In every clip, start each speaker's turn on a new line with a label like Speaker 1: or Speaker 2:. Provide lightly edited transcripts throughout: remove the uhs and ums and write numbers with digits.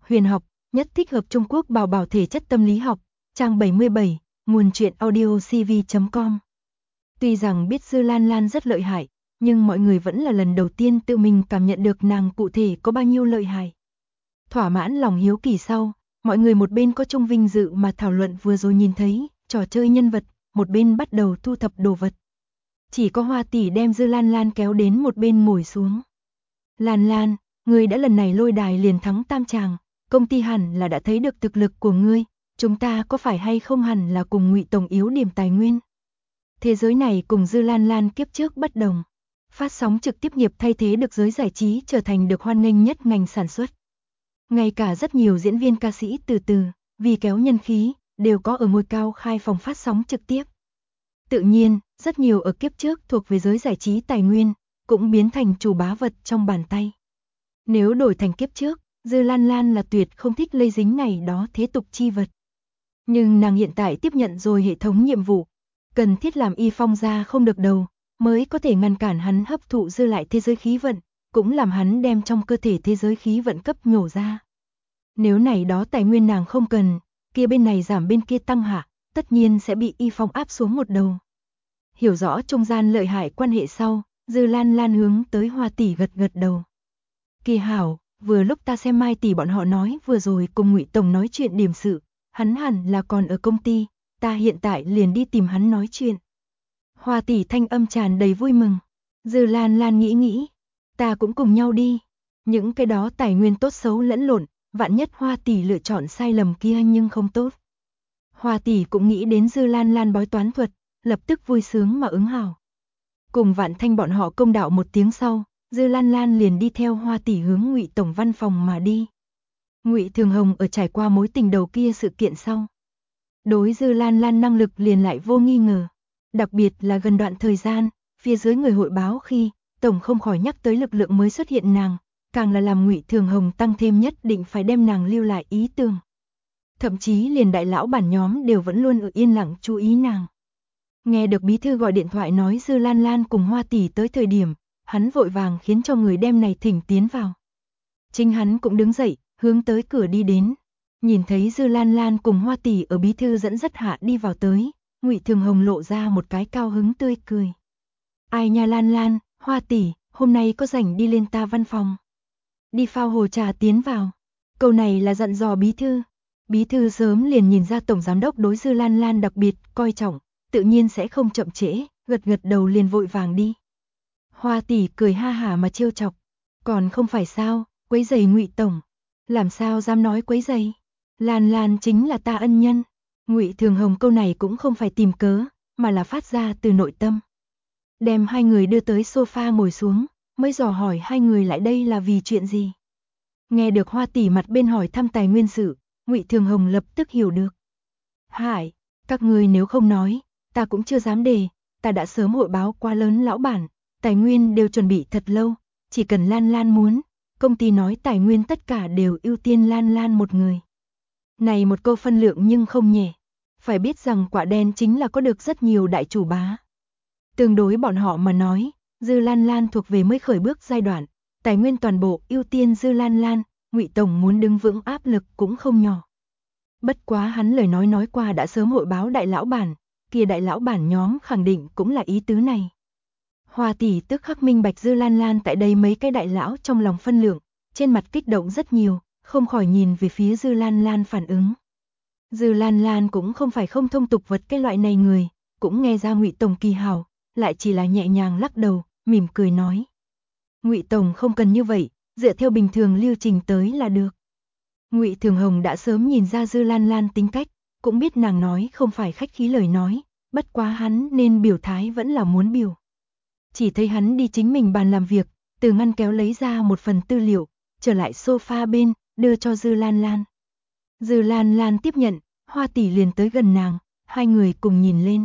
Speaker 1: huyền học, nhất thích hợp Trung Quốc bảo bảo thể chất tâm lý học, trang 77, nguồn truyện audio cv.com. Tuy rằng biết Dư Lan Lan rất lợi hại, nhưng mọi người vẫn là lần đầu tiên tự mình cảm nhận được nàng cụ thể có bao nhiêu lợi hại. Thỏa mãn lòng hiếu kỳ sau, mọi người một bên có chung vinh dự mà thảo luận vừa rồi nhìn thấy, trò chơi nhân vật, một bên bắt đầu thu thập đồ vật. Chỉ có Hoa tỷ đem Dư Lan Lan kéo đến một bên ngồi xuống. Lan Lan, ngươi đã lần này lôi đài liền thắng tam tràng, công ty hẳn là đã thấy được thực lực của ngươi, chúng ta có phải hay không hẳn là cùng Ngụy Tổng yếu điểm tài nguyên. Thế giới này cùng Dư Lan Lan kiếp trước bất đồng. Phát sóng trực tiếp nghiệp thay thế được giới giải trí trở thành được hoan nghênh nhất ngành sản xuất. Ngay cả rất nhiều diễn viên ca sĩ từ từ, vì kéo nhân khí, đều có ở ngôi cao khai phòng phát sóng trực tiếp. Tự nhiên, rất nhiều ở kiếp trước thuộc về giới giải trí tài nguyên, cũng biến thành chủ bá vật trong bàn tay. Nếu đổi thành kiếp trước, Dư Lan Lan là tuyệt không thích lây dính này đó thế tục chi vật. Nhưng nàng hiện tại tiếp nhận rồi hệ thống nhiệm vụ, cần thiết làm Y Phong ra không được đầu, mới có thể ngăn cản hắn hấp thụ dư lại thế giới khí vận, cũng làm hắn đem trong cơ thể thế giới khí vận cấp nhổ ra. Nếu này đó tài nguyên nàng không cần, kia bên này giảm bên kia tăng hạ, tất nhiên sẽ bị Y Phong áp xuống một đầu. Hiểu rõ trung gian lợi hại quan hệ sau, Dư Lan Lan hướng tới Hoa tỷ gật gật đầu. Kỳ hảo, vừa lúc ta xem Mai tỷ bọn họ nói vừa rồi cùng Ngụy Tổng nói chuyện điểm sự, hắn hẳn là còn ở công ty, ta hiện tại liền đi tìm hắn nói chuyện. Hoa tỷ thanh âm tràn đầy vui mừng. Dư Lan Lan nghĩ, ta cũng cùng nhau đi. Những cái đó tài nguyên tốt xấu lẫn lộn, vạn nhất Hoa tỷ lựa chọn sai lầm kia nhưng không tốt. Hoa tỷ cũng nghĩ đến Dư Lan Lan bói toán thuật, lập tức vui sướng mà ứng hào. Cùng Vạn Thanh bọn họ công đạo một tiếng sau, Dư Lan Lan liền đi theo Hoa tỷ hướng Ngụy Tổng văn phòng mà đi. Ngụy Thường Hồng ở trải qua mối tình đầu kia sự kiện sau, đối Dư Lan Lan năng lực liền lại vô nghi ngờ. Đặc biệt là gần đoạn thời gian, phía dưới người hội báo khi, Tổng không khỏi nhắc tới lực lượng mới xuất hiện nàng, càng là làm Ngụy Thường Hồng tăng thêm nhất định phải đem nàng lưu lại ý tưởng. Thậm chí liền đại lão bản nhóm đều vẫn luôn ở yên lặng chú ý nàng. Nghe được bí thư gọi điện thoại nói Dư Lan Lan cùng Hoa tỷ tới thời điểm, hắn vội vàng khiến cho người đem này thỉnh tiến vào. Chính hắn cũng đứng dậy, hướng tới cửa đi đến. Nhìn thấy Dư Lan Lan cùng Hoa tỷ ở bí thư dẫn dắt hạ đi vào tới, Ngụy Thường Hồng lộ ra một cái cao hứng tươi cười. Ai nha Lan Lan, Hoa tỷ, hôm nay có rảnh đi lên ta văn phòng. Đi phao hồ trà tiến vào. Câu này là dặn dò bí thư. Bí thư sớm liền nhìn ra tổng giám đốc đối Dư Lan Lan đặc biệt coi trọng, tự nhiên sẽ không chậm trễ, gật gật đầu liền vội vàng đi. Hoa tỷ cười ha hả mà trêu chọc, còn không phải sao, quấy rầy Ngụy tổng, làm sao dám nói quấy rầy? Lan Lan chính là ta ân nhân. Ngụy Thường Hồng câu này cũng không phải tìm cớ, mà là phát ra từ nội tâm. Đem hai người đưa tới sofa ngồi xuống, mới dò hỏi hai người lại đây là vì chuyện gì. Nghe được Hoa tỷ mặt bên hỏi thăm tài nguyên sự, Ngụy Thường Hồng lập tức hiểu được. Hải, các người nếu không nói, ta cũng chưa dám đề, ta đã sớm hội báo qua lớn lão bản, tài nguyên đều chuẩn bị thật lâu, chỉ cần Lan Lan muốn, công ty nói tài nguyên tất cả đều ưu tiên Lan Lan một người. Này một câu phân lượng nhưng không nhẹ. Phải biết rằng Quả Đen chính là có được rất nhiều đại chủ bá. Tương đối bọn họ mà nói, Dư Lan Lan thuộc về mới khởi bước giai đoạn, tài nguyên toàn bộ ưu tiên Dư Lan Lan, Ngụy Tổng muốn đứng vững áp lực cũng không nhỏ. Bất quá hắn lời nói qua đã sớm hội báo đại lão bản, kia đại lão bản nhóm khẳng định cũng là ý tứ này. Hoa tỷ tức khắc minh bạch Dư Lan Lan tại đây mấy cái đại lão trong lòng phân lượng, trên mặt kích động rất nhiều, không khỏi nhìn về phía Dư Lan Lan phản ứng. Dư Lan Lan cũng không phải không thông tục vật cái loại này người, cũng nghe ra Ngụy Tổng kỳ hảo, lại chỉ là nhẹ nhàng lắc đầu, mỉm cười nói. Ngụy Tổng không cần như vậy, dựa theo bình thường lưu trình tới là được. Ngụy Thường Hồng đã sớm nhìn ra Dư Lan Lan tính cách, cũng biết nàng nói không phải khách khí lời nói, bất quá hắn nên biểu thái vẫn là muốn biểu. Chỉ thấy hắn đi chính mình bàn làm việc, từ ngăn kéo lấy ra một phần tư liệu, trở lại sofa bên, đưa cho Dư Lan Lan. Dư Lan Lan tiếp nhận, Hoa tỷ liền tới gần nàng, hai người cùng nhìn lên.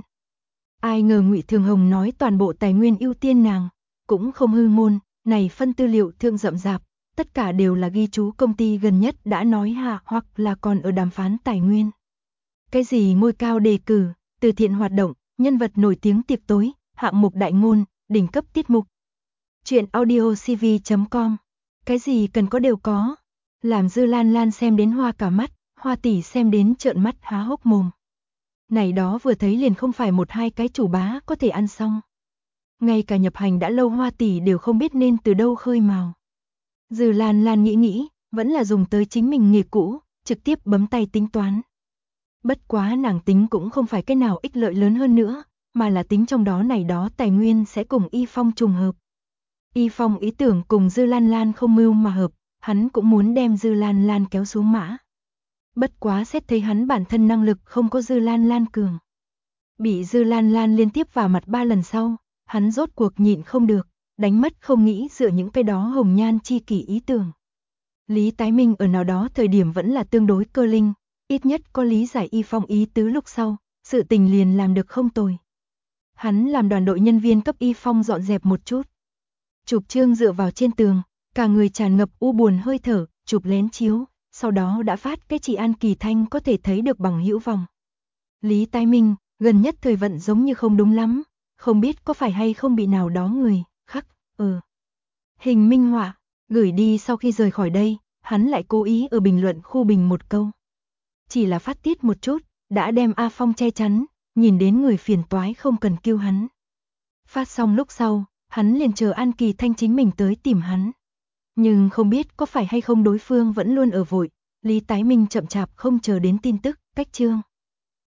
Speaker 1: Ai ngờ Ngụy Thường Hồng nói toàn bộ tài nguyên ưu tiên nàng, cũng không hư ngôn, này phân tư liệu thượng rậm rạp, tất cả đều là ghi chú công ty gần nhất đã nói hạ hoặc là còn ở đàm phán tài nguyên. Cái gì ngôi cao đề cử, từ thiện hoạt động, nhân vật nổi tiếng tiệc tối, hạng mục đại ngôn, đỉnh cấp tiết mục. Chuyện audio cv.com, cái gì cần có đều có. Làm Dư Lan Lan xem đến hoa cả mắt, Hoa tỷ xem đến trợn mắt há hốc mồm. Này đó vừa thấy liền không phải một hai cái chủ bá có thể ăn xong. Ngay cả nhập hành đã lâu Hoa tỷ đều không biết nên từ đâu khơi mào. Dư Lan Lan nghĩ, vẫn là dùng tới chính mình nghề cũ, trực tiếp bấm tay tính toán. Bất quá nàng tính cũng không phải cái nào ích lợi lớn hơn nữa, mà là tính trong đó này đó tài nguyên sẽ cùng Y Phong trùng hợp. Y Phong ý tưởng cùng Dư Lan Lan không mưu mà hợp, hắn cũng muốn đem Dư Lan Lan kéo xuống mã. Bất quá xét thấy hắn bản thân năng lực không có Dư Lan Lan cường. Bị Dư Lan Lan liên tiếp vào mặt 3 lần sau, hắn rốt cuộc nhịn không được, đánh mất không nghĩ dựa những cái đó hồng nhan chi kỷ ý tưởng. Lý Tái Minh ở nào đó thời điểm vẫn là tương đối cơ linh, ít nhất có lý giải Y Phong ý tứ lúc sau, sự tình liền làm được không tồi. Hắn làm đoàn đội nhân viên cấp Y Phong dọn dẹp một chút. Chụp chương dựa vào trên tường, cả người tràn ngập u buồn hơi thở, chụp lén chiếu, sau đó đã phát cái chỉ An Kỳ Thanh có thể thấy được bằng hữu vòng. Lý Tái Minh, gần nhất thời vận giống như không đúng lắm, không biết có phải hay không bị nào đó người, khắc, hình minh họa, gửi đi sau khi rời khỏi đây, hắn lại cố ý ở bình luận khu bình một câu. Chỉ là phát tiết một chút, đã đem A Phong che chắn, nhìn đến người phiền toái không cần kêu hắn. Phát xong lúc sau, hắn liền chờ An Kỳ Thanh chính mình tới tìm hắn. Nhưng không biết có phải hay không đối phương vẫn luôn ở vội, Lý Tái Minh chậm chạp không chờ đến tin tức, cách chương.